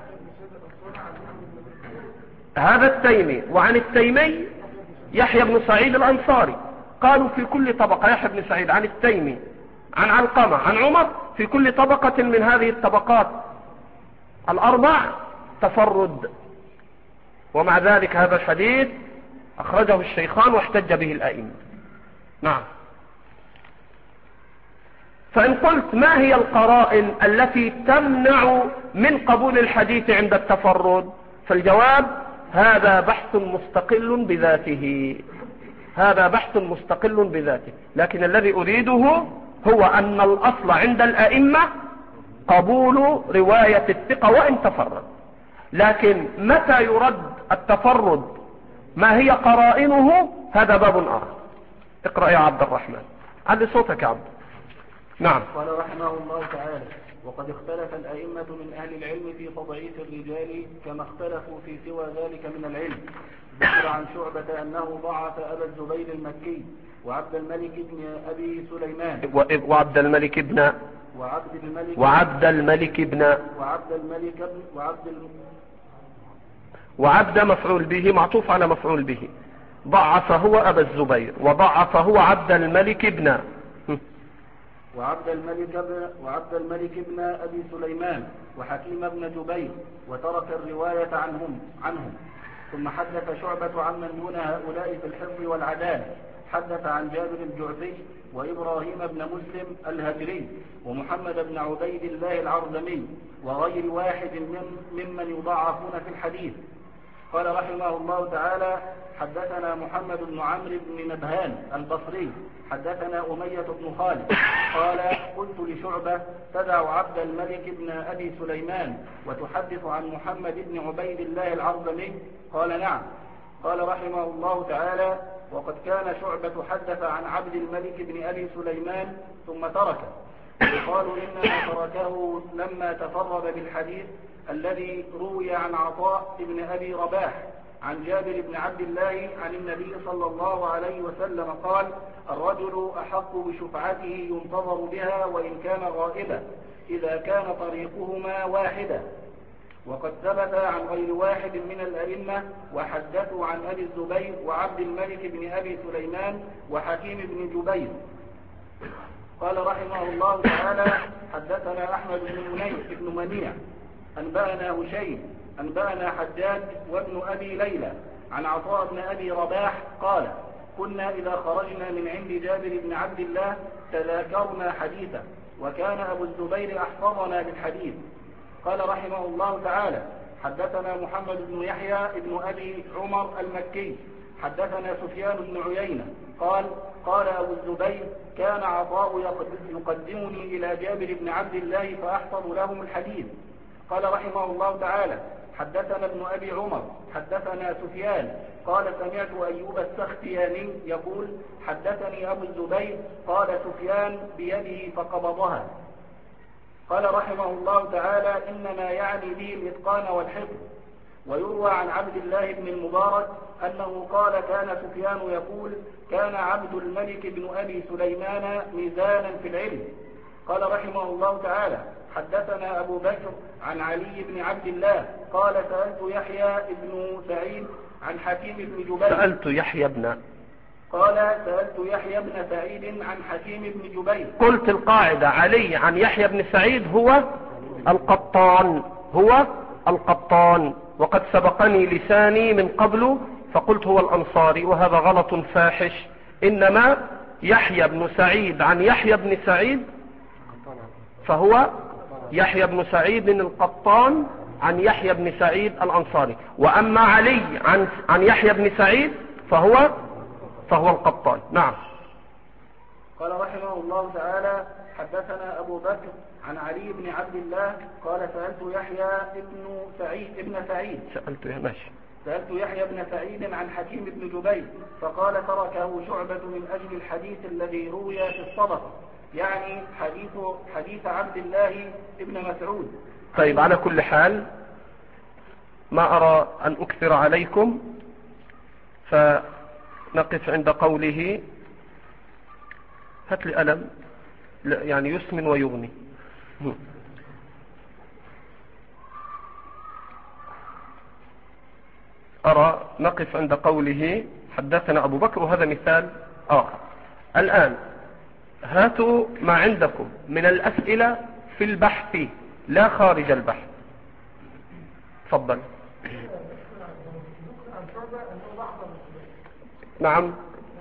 هذا التيمي، وعن التيمي يحيى بن سعيد الأنصاري. قالوا في كل طبقة يحيى بن سعيد عن التيمي عن علقمة عن عمر، في كل طبقة من هذه الطبقات الأربع تفرد. ومع ذلك هذا الحديث أخرجه الشيخان واحتج به الأئمة. نعم. فإن قلت: ما هي القرائن التي تمنع من قبول الحديث عند التفرد؟ فالجواب: هذا بحث مستقل بذاته، هذا بحث مستقل بذاته. لكن الذي أريده هو أن الأصل عند الأئمة قبول رواية الثقة وإن تفرد. لكن متى يرد التفرد، ما هي قرائنه، هذا باب آخر. اقرأ يا عبد الرحمن، علي صوتك يا عبد. نعم. قال رحمه الله تعالى: وقد اختلف الأئمة من أهل العلم في تضعيف الرجال كما اختلفوا في سوى ذلك من العلم. ذكر عن شعبة أنه ضعف أبا الزبير المكي وعبد الملك بن أبي سليمان وعبد الملك بن وعبد مفعول به معطوف على مفعول به. ضعف هو أبا الزبير، وضعف هو عبد الملك بن وعبد الملك بن أبي سليمان وحكيم بن جبير، وترك الرواية عنهم. ثم حدث شعبة عن من دون هؤلاء في الحفظ والعدالة. حدث عن جابر الجعفي وإبراهيم بن مسلم الهجري ومحمد بن عبيد الله العرزمي وغير واحد ممن يضعفون في الحديث. قال رحمه الله تعالى: حدثنا محمد بن عمرو بن نبهان البصري حدثنا أمية بن خالد قال: قلت لشعبة: تدع عبد الملك بن أبي سليمان وتحدث عن محمد بن عبيد الله العرزمي؟ قال: نعم. قال رحمه الله تعالى: وقد كان شعبة حدث عن عبد الملك بن أبي سليمان ثم تركه، يقال إنما تركه لما تفرد بالحديث الذي روي عن عطاء بن أبي رباح عن جابر بن عبد الله عن النبي صلى الله عليه وسلم قال: الرجل أحق بشفعته ينتظر بها وإن كان غائبا إذا كان طريقهما واحدا. وقد ثبت عن غير واحد من الأئمة وحدثوا عن أبي الزبير وعبد الملك بن أبي سليمان وحكيم بن جبير. قال رحمه الله تعالى: حدثنا أحمد بن منيع أنبأنا هشيم أنبأنا حجاج وابن أبي ليلى عن عطاء بن أبي رباح قال: كنا إذا خرجنا من عند جابر بن عبد الله تذاكرنا حديثا، وكان أبو الزبير أحفظنا بالحديث. قال رحمه الله تعالى: حدثنا محمد بن يحيى بن أبي عمر المكي حدثنا سفيان بن عيينة قال: قال أبو الزبير: كان عطاء يقدمني إلى جابر بن عبد الله فأحفظ لهم الحديث. قال رحمه الله تعالى: حدثنا ابن أبي عمر حدثنا سفيان قال: سمعت أيوب السختياني يقول: حدثني أبو الزبير قال سفيان بيده فقبضها. قال رحمه الله تعالى: إنما يعني به الإتقان والحفظ. ويروى عن عبد الله بن المبارك أنه قال: كان سفيان يقول: كان عبد الملك بن أبي سليمان ميزانا في العلم. قال رحمه الله تعالى: حدثنا أبو بكر عن علي بن عبد الله قال: سألت يحيى بن سعيد عن حكيم بن جبير. سألت يحيى بن سعيد عن حكيم بن جبير. قلت القاعدة: علي عن يحيى بن سعيد هو القطان، وقد سبقني لساني من قبل فقلت هو الأنصاري، وهذا غلط فاحش. إنما يحيى بن سعيد عن يحيى بن سعيد فهو يحيى بن سعيد القطان عن يحيى بن سعيد الأنصاري، وأما علي عن يحيى بن سعيد فهو القطان. نعم. قال رحمه الله تعالى: حدثنا أبو بكر عن علي بن عبد الله قال: سألت يحيى بن سعيد عن حكيم بن جبير فقال: تركه شعبة من أجل الحديث الذي روي في الصدقة، يعني حديث عبد الله بن مسعود. طيب، على كل حال ما أرى أن أكثر عليكم، فنقف عند قوله: هات لي ألم يعني يسمن ويغني. أرى نقف عند قوله: حدثنا أبو بكر، وهذا مثال آخر. الآن هاتوا ما عندكم من الأسئلة في البحث لا خارج البحث. تفضل. نعم.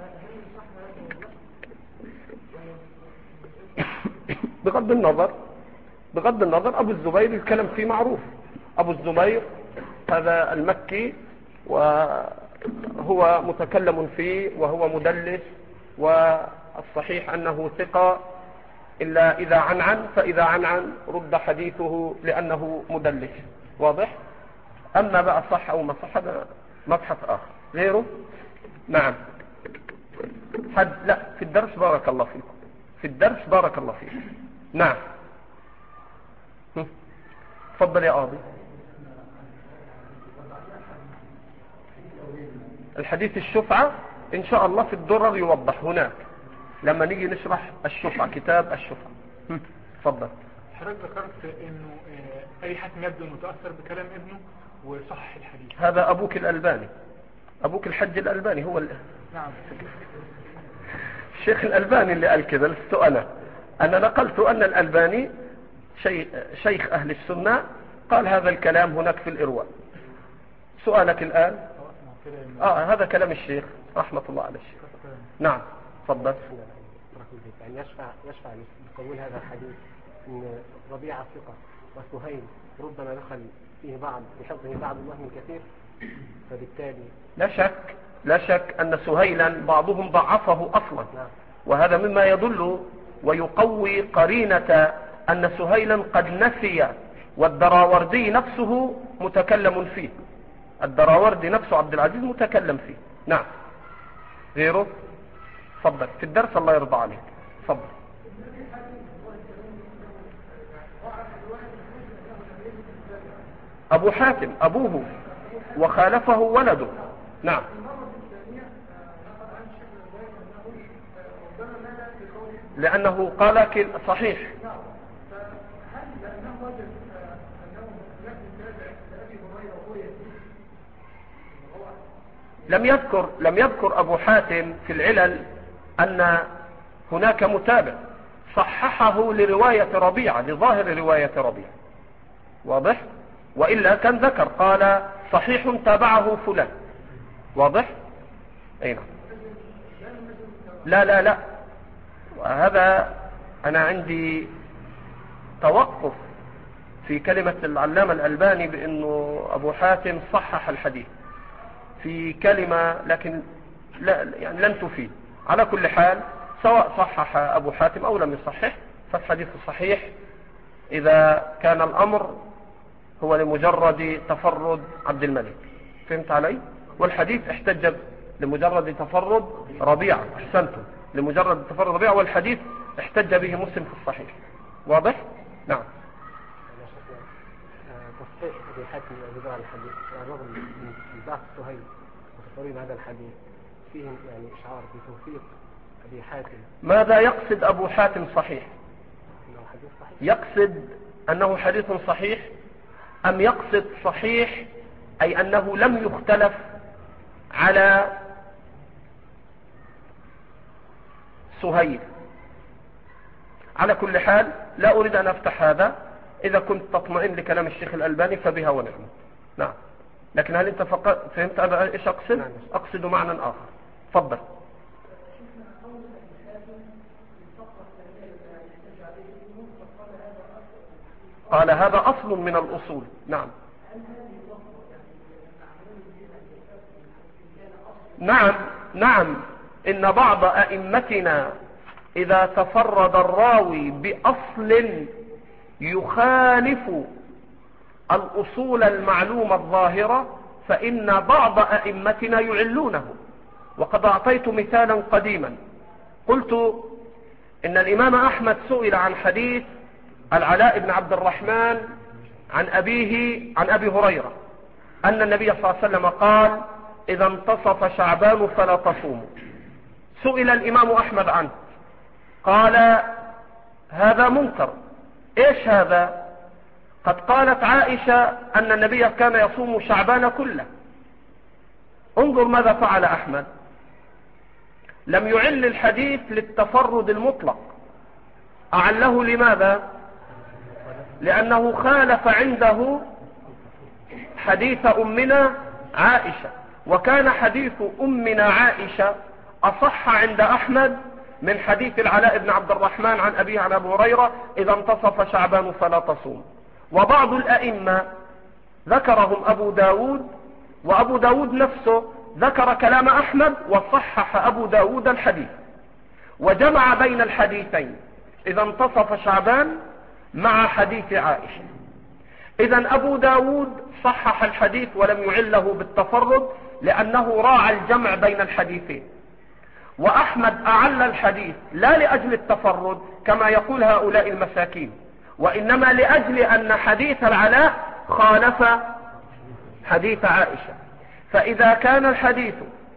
بغض النظر أبو الزبير الكلام فيه معروف. أبو الزبير هذا المكي، وهو متكلم فيه وهو مدلس، والصحيح أنه ثقة، إلا إذا عنعن، فإذا عنعن رد حديثه لأنه مدلس. واضح؟ أما بقى صح أو ما صح هذا مبحث آخر غيره. نعم. لا، في الدرس بارك الله فيكم. نعم. تفضل يا قاضي. الحديث الشفعة إن شاء الله في الدرر يوضح هناك لما نيجي نشرح الشفعة، كتاب الشفعة. تفضل. حضرتك ذكرت إنه أي حاكم يبدو متأثر بكلام ابنه وصحح الحديث. هذا أبوك الألباني، أبوك الحج الألباني هو نعم. الشيخ الألباني اللي قال كذا، لست أنا نقلت أن الألباني شيخ أهل السنة قال هذا الكلام هناك في الإرواء. سؤالك الآن. هذا كلام الشيخ رحمة الله على الشيخ. نعم. تفضل. يعني يشفع لقبول هذا الحديث ان ربيعة ثقة وسهيل ربما دخل فيه بحفظه بعض الوهم الكثير، فبالتالي لا شك أن سهيلا بعضهم ضعفه أصلا. وهذا مما يدل ويقوي قرينة أن سهيلا قد نسي، والدراوردي نفسه متكلم فيه، الدراوردي نفسه عبد العزيز متكلم فيه. نعم. غيره. تفضل في الدرس، الله يرضى عليك. تفضل. أبو حاتم أبوه وخالفه ولده. نعم. لأنه قال صحيح. لم يذكر أبو حاتم في العلل أن هناك متابع، صححه لرواية ربيعة، لظاهر رواية ربيعة، واضح؟ وإلا كان ذكر قال صحيح تابعه فلان، واضح؟ أي نعم. لا لا لا، وهذا أنا عندي توقف في كلمة العلامة الألباني بأنه أبو حاتم صحح الحديث في كلمة، لكن لا يعني لن تفيد. على كل حال سواء صحح أبو حاتم أو لم يصحح فالحديث صحيح إذا كان الأمر هو لمجرد تفرد عبد الملك. فهمت علي؟ والحديث احتج لمجرد تفرد ربيعة، أحسنتم، لمجرد تفرد ربيعة، والحديث احتج به مسلم في الصحيح. واضح؟ نعم. تصحيح أبي حاتم وأبي الحديث على الرغم من ضعف سهيل وتفريد هذا الحديث فيه يعني إشعار بتوفيق أبي حاتم. ماذا يقصد أبو حاتم صحيح؟ أنه حديث صحيح. يقصد أنه حديث صحيح أم يقصد صحيح أي أنه لم يختلف على سهيل؟ على كل حال لا أريد أن أفتح هذا، إذا كنت تطمئن لكلام الشيخ الألباني فبها ونعمة. نعم. لكن هل أنت فهمت أنا إيش أقصد؟ أقصد معنى آخر. تفضل. قال هذا أصل من الأصول. نعم نعم نعم. إن بعض أئمتنا إذا تفرد الراوي بأصل يخالف الأصول المعلومة الظاهرة فإن بعض أئمتنا يعلونه. وقد أعطيت مثالا قديما، قلت إن الإمام أحمد سئل عن حديث العلاء بن عبد الرحمن عن أبيه عن أبي هريرة أن النبي صلى الله عليه وسلم قال إذا انتصف شعبان فلا تصوموا. سئل الإمام أحمد عنه قال هذا منكر. إيش هذا؟ قد قالت عائشة أن النبي كان يصوم شعبان كله. انظر ماذا فعل أحمد، لم يعل الحديث للتفرد المطلق، أعله لماذا؟ لأنه خالف عنده حديث أمنا عائشة، وكان حديث أمنا عائشة أصح عند أحمد من حديث العلاء بن عبد الرحمن عن أبيه عن أبي هريرة إذا انتصف شعبان فلا تصوم. وبعض الأئمة ذكرهم أبو داود، وأبو داود نفسه ذكر كلام أحمد وصحح أبو داود الحديث وجمع بين الحديثين إذا انتصف شعبان مع حديث عائشة. إذا أبو داود صحح الحديث ولم يعله بالتفرد لأنه راعى الجمع بين الحديثين، وأحمد أعل الحديث لا لأجل التفرد كما يقول هؤلاء المساكين، وإنما لأجل أن حديث العلاء خالف حديث عائشة. فإذا كان الحديث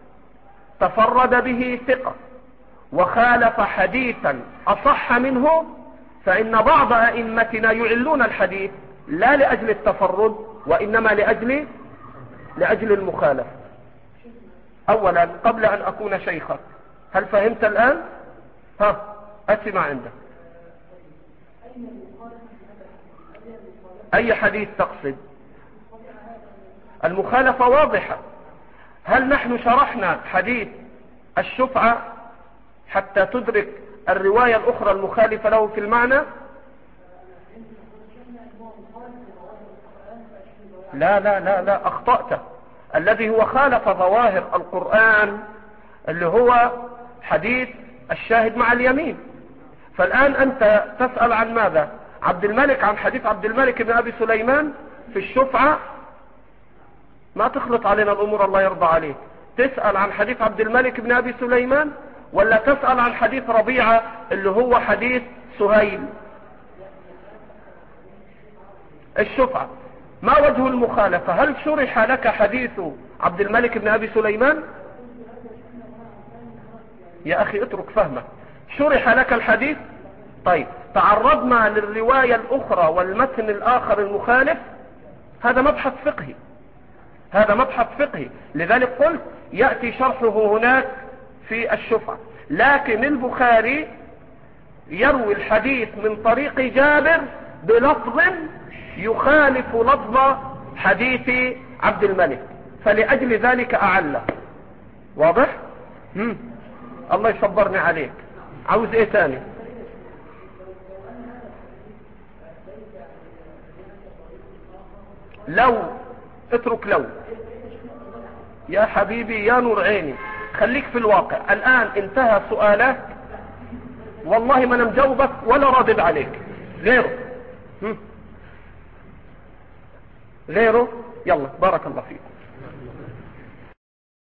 تفرد به ثقة وخالف حديثا أصح منه فإن بعض أئمتنا يعلون الحديث لا لأجل التفرد وإنما لأجل المخالفة. أولا قبل أن أكون شيخا، هل فهمت الآن؟ أسمع عندك. أي حديث تقصد؟ المخالفة واضحة. هل نحن شرحنا حديث الشفعة حتى تدرك الرواية الأخرى المخالفة له في المعنى؟ لا لا لا لا، أخطأت. الذي هو خالف ظواهر القرآن اللي هو حديث الشاهد مع اليمين. فالآن أنت تسأل عن ماذا؟ عبد الملك، عن حديث عبد الملك بن أبي سليمان في الشفعة. ما تخلط علينا الأمور الله يرضى عليك. تسأل عن حديث عبد الملك بن أبي سليمان ولا تسأل عن حديث ربيعة اللي هو حديث سهيل؟ الشفعة. ما وجه المخالفة؟ هل شرح لك حديث عبد الملك بن أبي سليمان؟ يا أخي اترك فهمك. شرح لك الحديث؟ طيب تعرضنا للرواية الأخرى والمتن الآخر المخالف، هذا مبحث فقهي، هذا مبحث فقهي. لذلك قلت يأتي شرحه هناك في الشفعة. لكن البخاري يروي الحديث من طريق جابر بلفظ يخالف لفظ حديث عبد الملك، فلأجل ذلك أعله. واضح؟ الله يصبرني عليك. عاوز ايه تاني؟ لو اترك لو يا حبيبي يا نور عيني، خليك في الواقع. الآن انتهى سؤالك، والله ما انا مجاوبك ولا رادد عليك. غيره؟ غيره؟ يلا بارك الله فيك.